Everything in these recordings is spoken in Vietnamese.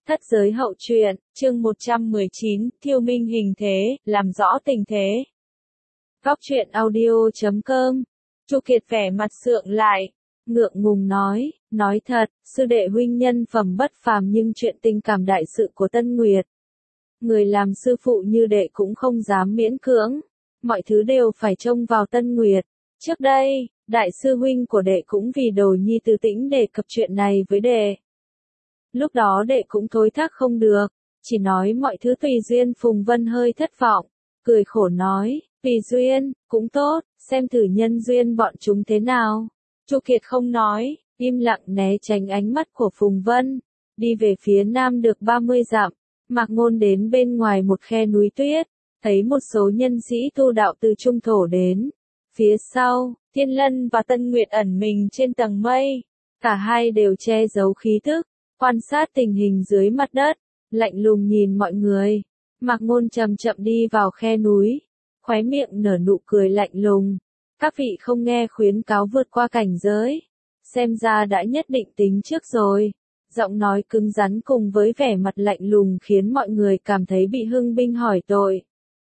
Thất giới hậu truyện, chương 119, Thiêu minh hình thế, làm rõ tình thế. Góc truyện audio.com. Chu Kiệt vẻ mặt sượng lại, ngượng ngùng nói thật, sư đệ huynh nhân phẩm bất phàm nhưng chuyện tình cảm đại sự của Tân Nguyệt. Người làm sư phụ như đệ cũng không dám miễn cưỡng, mọi thứ đều phải trông vào Tân Nguyệt. Trước đây, đại sư huynh của đệ cũng vì Đồ Nhi Từ Tĩnh đề cập chuyện này với đệ. Lúc đó đệ cũng thối thác không được, chỉ nói mọi thứ tùy duyên. Phùng Vân hơi thất vọng, cười khổ nói, tùy duyên, cũng tốt, xem thử nhân duyên bọn chúng thế nào. Chu Kiệt không nói, im lặng né tránh ánh mắt của Phùng Vân, đi về phía nam được 30 dặm, Mạc Ngôn đến bên ngoài một khe núi tuyết, thấy một số nhân sĩ tu đạo từ trung thổ đến. Phía sau, Thiên Lân và Tân Nguyệt ẩn mình trên tầng mây, cả hai đều che giấu khí thức, quan sát tình hình dưới mặt đất, lạnh lùng nhìn mọi người. Mạc Ngôn chậm chậm đi vào khe núi, khóe miệng nở nụ cười lạnh lùng. Các vị không nghe khuyến cáo vượt qua cảnh giới, xem ra đã nhất định tính trước rồi. Giọng nói cứng rắn cùng với vẻ mặt lạnh lùng khiến mọi người cảm thấy bị hưng binh hỏi tội.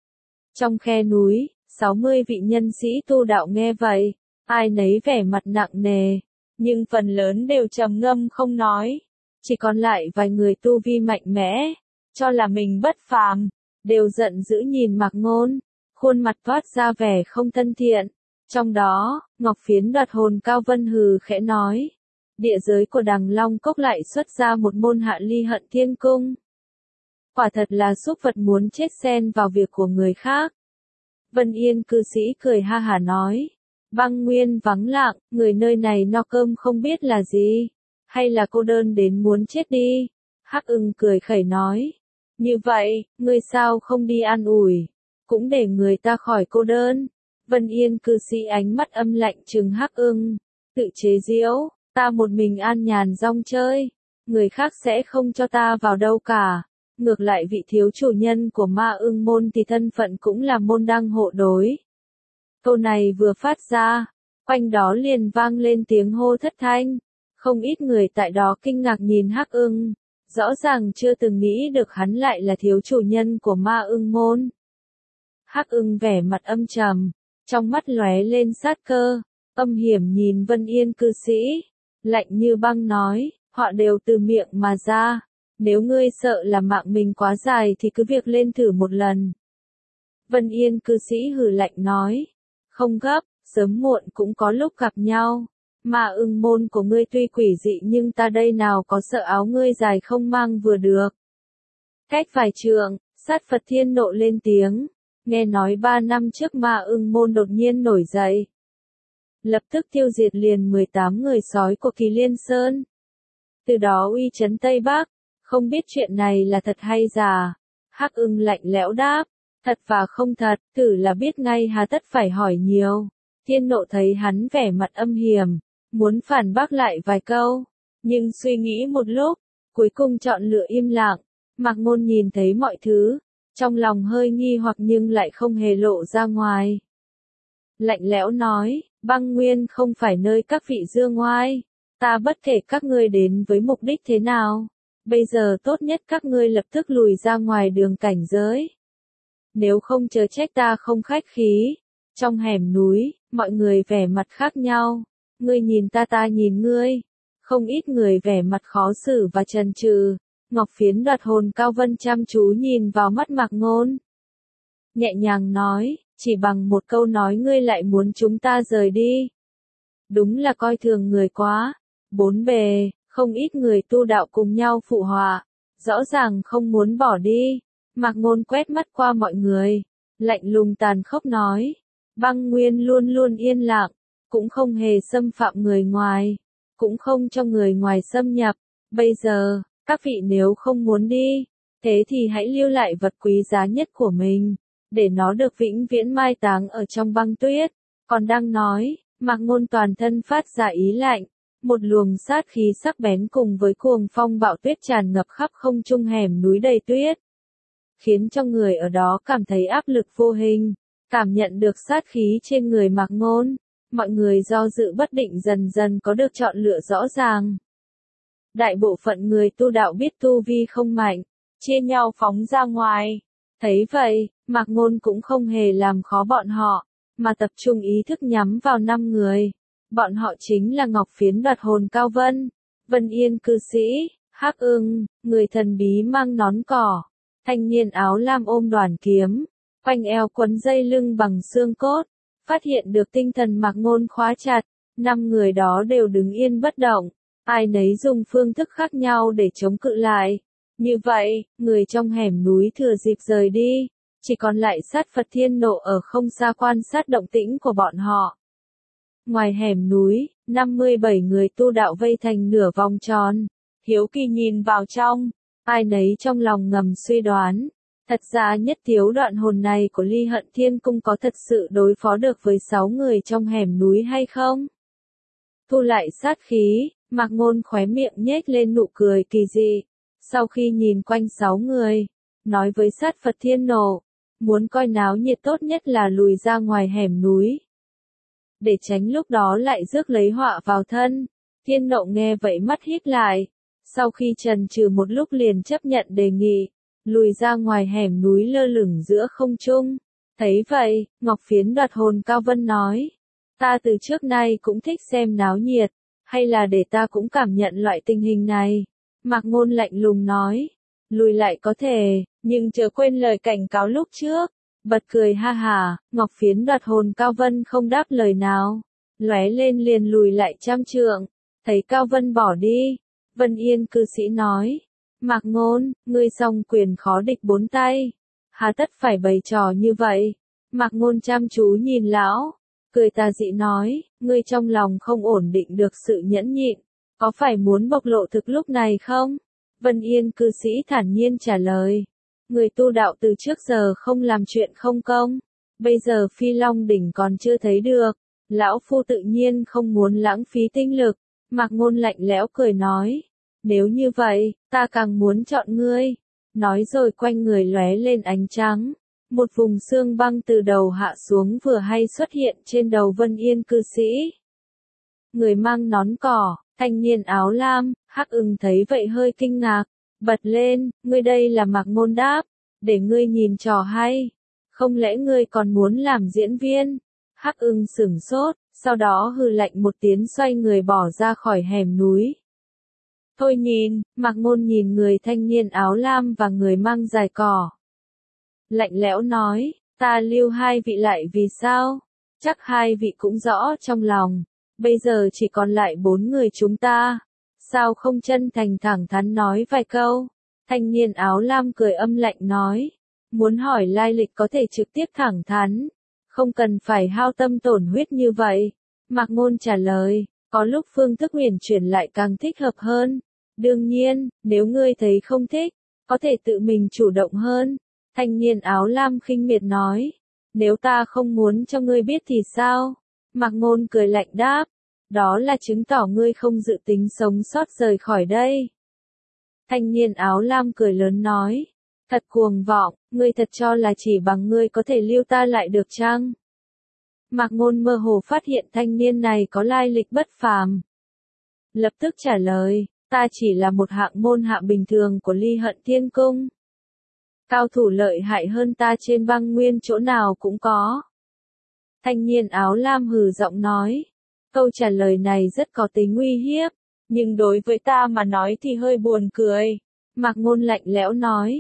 Trong khe núi, 60 vị nhân sĩ tu đạo nghe vậy, ai nấy vẻ mặt nặng nề, nhưng phần lớn đều trầm ngâm không nói. Chỉ còn lại vài người tu vi mạnh mẽ, cho là mình bất phàm, đều giận dữ nhìn Mạc Ngôn, khuôn mặt toát ra vẻ không thân thiện. Trong đó, Ngọc Phiến đoạt hồn Cao Vân hừ khẽ nói, địa giới của Đằng Long Cốc lại xuất ra một môn Hạ Ly Hận Thiên Cung. Quả thật là súc vật muốn chết xen vào việc của người khác. Vân Yên cư sĩ cười ha hả nói, Băng Nguyên vắng lặng, người nơi này no cơm không biết là gì. Hay là cô đơn đến muốn chết đi? Hắc Ưng cười khẩy nói. Như vậy, ngươi sao không đi an ủi? Cũng để người ta khỏi cô đơn. Vân Yên cư sĩ ánh mắt âm lạnh trừng Hắc Ưng. Tự chế giễu, ta một mình an nhàn rong chơi. Người khác sẽ không cho ta vào đâu cả. Ngược lại vị thiếu chủ nhân của Ma Ưng môn thì thân phận cũng là môn đăng hộ đối. Câu này vừa phát ra, quanh đó liền vang lên tiếng hô thất thanh. Không ít người tại đó kinh ngạc nhìn Hắc Ưng, rõ ràng chưa từng nghĩ được hắn lại là thiếu chủ nhân của Ma Ưng môn. Hắc Ưng vẻ mặt âm trầm, trong mắt lóe lên sát cơ, âm hiểm nhìn Vân Yên cư sĩ, lạnh như băng nói, họ đều từ miệng mà ra, nếu ngươi sợ là mạng mình quá dài thì cứ việc lên thử một lần. Vân Yên cư sĩ hừ lạnh nói, không gấp, sớm muộn cũng có lúc gặp nhau. Ma Ưng môn của ngươi tuy quỷ dị nhưng ta đây nào có sợ áo ngươi dài không mang vừa được. Cách vài trượng, Sát Phật Thiên nộ lên tiếng, nghe nói 3 năm trước Ma Ưng môn đột nhiên nổi dậy. Lập tức tiêu diệt liền 18 người sói của Kỳ Liên Sơn. Từ đó uy chấn Tây Bắc, không biết chuyện này là thật hay giả. Hắc Ưng lạnh lẽo đáp, thật và không thật, thử là biết ngay hà tất phải hỏi nhiều. Thiên nộ thấy hắn vẻ mặt âm hiểm, muốn phản bác lại vài câu, nhưng suy nghĩ một lúc, cuối cùng chọn lựa im lặng. Mạc Ngôn nhìn thấy mọi thứ, trong lòng hơi nghi hoặc nhưng lại không hề lộ ra ngoài. Lạnh lẽo nói, Băng Nguyên không phải nơi các vị dương ngoai, ta bất kể các ngươi đến với mục đích thế nào, bây giờ tốt nhất các ngươi lập tức lùi ra ngoài đường cảnh giới. Nếu không chớ trách ta không khách khí. Trong hẻm núi, mọi người vẻ mặt khác nhau. Ngươi nhìn ta nhìn ngươi. Không ít người vẻ mặt khó xử và chần chừ. Ngọc Phiến đoạt hồn Cao Vân chăm chú nhìn vào mắt Mạc Ngôn. Nhẹ nhàng nói, chỉ bằng một câu nói ngươi lại muốn chúng ta rời đi. Đúng là coi thường người quá. Bốn bề, không ít người tu đạo cùng nhau phụ họa. Rõ ràng không muốn bỏ đi. Mạc Ngôn quét mắt qua mọi người. Lạnh lùng tàn khốc nói. Băng Nguyên luôn luôn yên lặng, cũng không hề xâm phạm người ngoài, cũng không cho người ngoài xâm nhập. Bây giờ, các vị nếu không muốn đi, thế thì hãy lưu lại vật quý giá nhất của mình, để nó được vĩnh viễn mai táng ở trong băng tuyết. Còn đang nói, Mạc Ngôn toàn thân phát ra ý lạnh, một luồng sát khí sắc bén cùng với cuồng phong bạo tuyết tràn ngập khắp không trung hẻm núi đầy tuyết, khiến cho người ở đó cảm thấy áp lực vô hình. Cảm nhận được sát khí trên người Mạc Ngôn, mọi người do dự bất định dần dần có được chọn lựa rõ ràng. Đại bộ phận người tu đạo biết tu vi không mạnh, chia nhau phóng ra ngoài. Thấy vậy, Mạc Ngôn cũng không hề làm khó bọn họ, mà tập trung ý thức nhắm vào 5 người. Bọn họ chính là Ngọc Phiến đoạt hồn Cao Vân, Vân Yên cư sĩ, Hắc Ưng, người thần bí mang nón cỏ, thanh niên áo lam ôm đoàn kiếm, quanh eo quấn dây lưng bằng xương cốt. Phát hiện được tinh thần Mạc Ngôn khóa chặt, 5 người đó đều đứng yên bất động, ai nấy dùng phương thức khác nhau để chống cự lại. Như vậy, người trong hẻm núi thừa dịp rời đi, chỉ còn lại sát Phật Thiên Nộ ở không xa quan sát động tĩnh của bọn họ. Ngoài hẻm núi, 57 người tu đạo vây thành nửa vòng tròn, hiếu kỳ nhìn vào trong, ai nấy trong lòng ngầm suy đoán. Thật ra nhất thiếu đoạn hồn này của Ly Hận Thiên Cung có thật sự đối phó được với 6 người trong hẻm núi hay không? Thu lại sát khí, Mạc Ngôn khóe miệng nhếch lên nụ cười kỳ dị. Sau khi nhìn quanh 6 người, nói với sát Phật Thiên Nộ, muốn coi náo nhiệt tốt nhất là lùi ra ngoài hẻm núi, để tránh lúc đó lại rước lấy họa vào thân. Thiên Nộ nghe vậy mắt híp lại, sau khi chần chừ một lúc liền chấp nhận đề nghị, lùi ra ngoài hẻm núi lơ lửng giữa không trung. Thấy vậy, Ngọc Phiến đoạt hồn Cao Vân nói, ta từ trước nay cũng thích xem náo nhiệt, hay là để ta cũng cảm nhận loại tình hình này. Mạc Ngôn lạnh lùng nói, lùi lại có thể, nhưng chớ quên lời cảnh cáo lúc trước. Bật cười ha hả, Ngọc Phiến đoạt hồn Cao Vân không đáp lời nào, lóe lên liền lùi lại 100 trượng. Thấy Cao Vân bỏ đi, Vân Yên cư sĩ nói, Mạc Ngôn, ngươi song quyền khó địch 4 tay, hà tất phải bày trò như vậy. Mạc Ngôn chăm chú nhìn lão, cười tà dị nói, ngươi trong lòng không ổn định được sự nhẫn nhịn, có phải muốn bộc lộ thực lúc này không? Vân Yên cư sĩ thản nhiên trả lời, người tu đạo từ trước giờ không làm chuyện không công, bây giờ Phi Long đỉnh còn chưa thấy được, lão phu tự nhiên không muốn lãng phí tinh lực. Mạc Ngôn lạnh lẽo cười nói, nếu như vậy, ta càng muốn chọn ngươi. Nói rồi quanh người lóe lên ánh trắng, một vùng xương băng từ đầu hạ xuống vừa hay xuất hiện trên đầu Vân Yên cư sĩ. Người mang nón cỏ, thanh niên áo lam, Hắc Ưng thấy vậy hơi kinh ngạc, bật lên, ngươi đây là Mạc Ngôn đáp, để ngươi nhìn trò hay, không lẽ ngươi còn muốn làm diễn viên? Hắc Ưng sửng sốt, sau đó hừ lạnh một tiếng xoay người bỏ ra khỏi hẻm núi. Thôi nhìn, Mạc Ngôn nhìn người thanh niên áo lam và người mang giày cỏ. Lạnh lẽo nói, ta lưu 2 vị lại vì sao? Chắc 2 vị cũng rõ trong lòng, bây giờ chỉ còn lại 4 người chúng ta. Sao không chân thành thẳng thắn nói vài câu? Thanh niên áo lam cười âm lạnh nói, muốn hỏi lai lịch có thể trực tiếp thẳng thắn, không cần phải hao tâm tổn huyết như vậy. Mạc Ngôn trả lời, có lúc phương thức huyền chuyển lại càng thích hợp hơn. Đương nhiên, nếu ngươi thấy không thích, có thể tự mình chủ động hơn. Thanh niên áo lam khinh miệt nói, nếu ta không muốn cho ngươi biết thì sao? Mạc Ngôn cười lạnh đáp, đó là chứng tỏ ngươi không dự tính sống sót rời khỏi đây. Thanh niên áo lam cười lớn nói, thật cuồng vọng, ngươi thật cho là chỉ bằng ngươi có thể lưu ta lại được chăng? Mạc Ngôn mơ hồ phát hiện thanh niên này có lai lịch bất phàm. Lập tức trả lời, ta chỉ là một hạng môn hạ bình thường của Ly Hận Thiên Cung. Cao thủ lợi hại hơn ta trên băng nguyên chỗ nào cũng có. Thanh niên áo lam hừ giọng nói, câu trả lời này rất có tính uy hiếp, nhưng đối với ta mà nói thì hơi buồn cười. Mạc Ngôn lạnh lẽo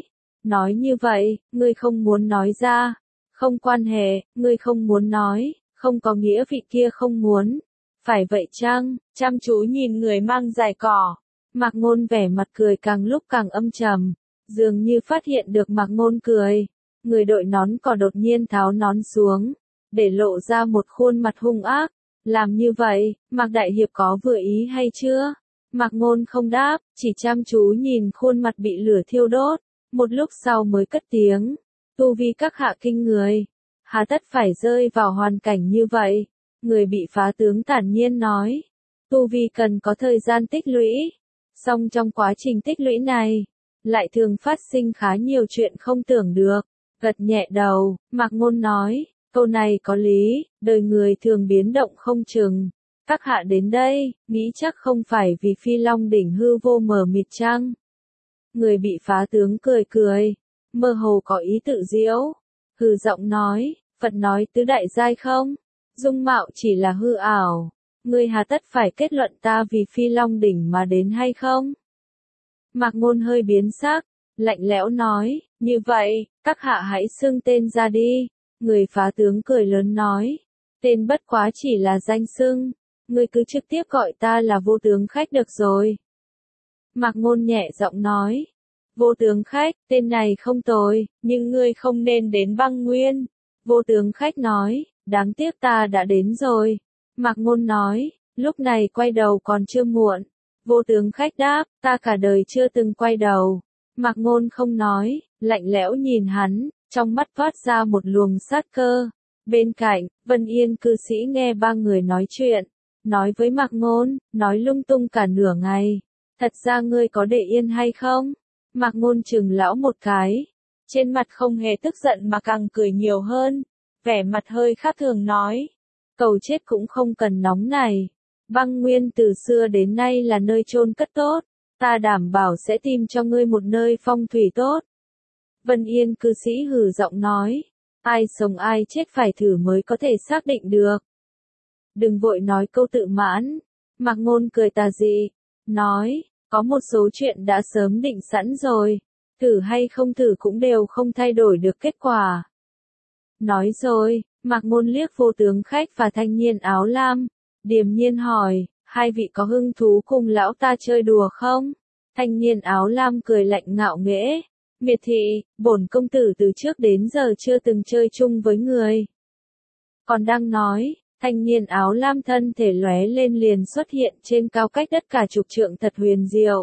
nói như vậy, ngươi không muốn nói ra, không quan hệ, ngươi không muốn nói, không có nghĩa vị kia không muốn. Phải vậy chăng? Chăm chú nhìn người mang giày cỏ, Mạc Ngôn vẻ mặt cười càng lúc càng âm trầm, dường như phát hiện được Mạc Ngôn cười. Người đội nón cỏ đột nhiên tháo nón xuống, để lộ ra một khuôn mặt hung ác. Làm như vậy, Mạc Đại Hiệp có vừa ý hay chưa? Mạc Ngôn không đáp, chỉ chăm chú nhìn khuôn mặt bị lửa thiêu đốt, một lúc sau mới cất tiếng, tu vi các hạ kinh người, hà tất phải rơi vào hoàn cảnh như vậy. Người bị phá tướng thản nhiên nói, tu vi cần có thời gian tích lũy, song trong quá trình tích lũy này, lại thường phát sinh khá nhiều chuyện không tưởng được. Gật nhẹ đầu, Mạc Ngôn nói, câu này có lý, đời người thường biến động không chừng, Các hạ đến đây, nghĩ chắc không phải vì Phi Long đỉnh hư vô mờ mịt chăng? Người bị phá tướng cười cười, mơ hồ có ý tự diễu, hừ giọng nói, Phật nói tứ đại giai không? Dung mạo chỉ là hư ảo, ngươi hà tất phải kết luận ta vì Phi Long đỉnh mà đến hay không? Mạc Ngôn hơi biến sắc, lạnh lẽo nói, như vậy, các hạ hãy xưng tên ra đi. Người phá tướng cười lớn nói, tên bất quá chỉ là danh xưng, ngươi cứ trực tiếp gọi ta là vô tướng khách được rồi. Mạc Ngôn nhẹ giọng nói, vô tướng khách, tên này không tồi, nhưng ngươi không nên đến băng nguyên. Vô tướng khách nói, đáng tiếc ta đã đến rồi. Mạc Ngôn nói, lúc này quay đầu còn chưa muộn. Vô tướng khách đáp, ta cả đời chưa từng quay đầu. Mạc Ngôn không nói, lạnh lẽo nhìn hắn, trong mắt phát ra một luồng sát cơ. Bên cạnh, Vân Yên cư sĩ nghe ba người nói chuyện, nói với Mạc Ngôn, nói lung tung cả nửa ngày. Thật ra ngươi có để yên hay không? Mạc Ngôn chừng lão một cái, trên mặt không hề tức giận mà càng cười nhiều hơn, vẻ mặt hơi khác thường nói, cầu chết cũng không cần nóng này. Băng Nguyên từ xưa đến nay là nơi chôn cất tốt, ta đảm bảo sẽ tìm cho ngươi một nơi phong thủy tốt. Vân Yên cư sĩ hừ giọng nói, ai sống ai chết phải thử mới có thể xác định được. Đừng vội nói câu tự mãn. Mạc Ngôn cười tà dị, nói, có một số chuyện đã sớm định sẵn rồi, thử hay không thử cũng đều không thay đổi được kết quả. Nói rồi, Mạc Ngôn liếc vô tướng khách và thanh niên áo lam, điềm nhiên hỏi, hai vị có hứng thú cùng lão ta chơi đùa không? Thanh niên áo lam cười lạnh ngạo nghễ, miệt thị, bổn công tử từ trước đến giờ chưa từng chơi chung với người. Còn đang nói, thanh niên áo lam thân thể lóe lên liền xuất hiện trên cao cách đất cả chục trượng thật huyền diệu.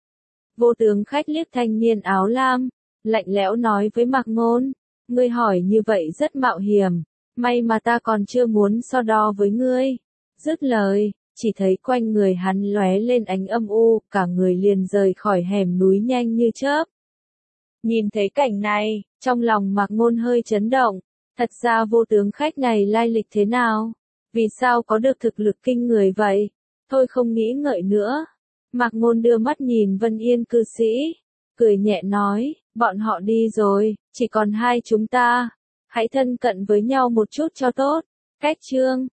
Vô tướng khách liếc thanh niên áo lam, lạnh lẽo nói với Mạc Ngôn, ngươi hỏi như vậy rất mạo hiểm, may mà ta còn chưa muốn so đo với ngươi. Dứt lời, chỉ thấy quanh người hắn lóe lên ánh âm u, cả người liền rời khỏi hẻm núi nhanh như chớp. Nhìn thấy cảnh này, trong lòng Mạc Ngôn hơi chấn động, thật ra vô tướng khách này lai lịch thế nào? Vì sao có được thực lực kinh người vậy? Thôi không nghĩ ngợi nữa. Mạc Ngôn đưa mắt nhìn Vân Yên cư sĩ, cười nhẹ nói, bọn họ đi rồi, chỉ còn hai chúng ta. Hãy thân cận với nhau một chút cho tốt. Cách chương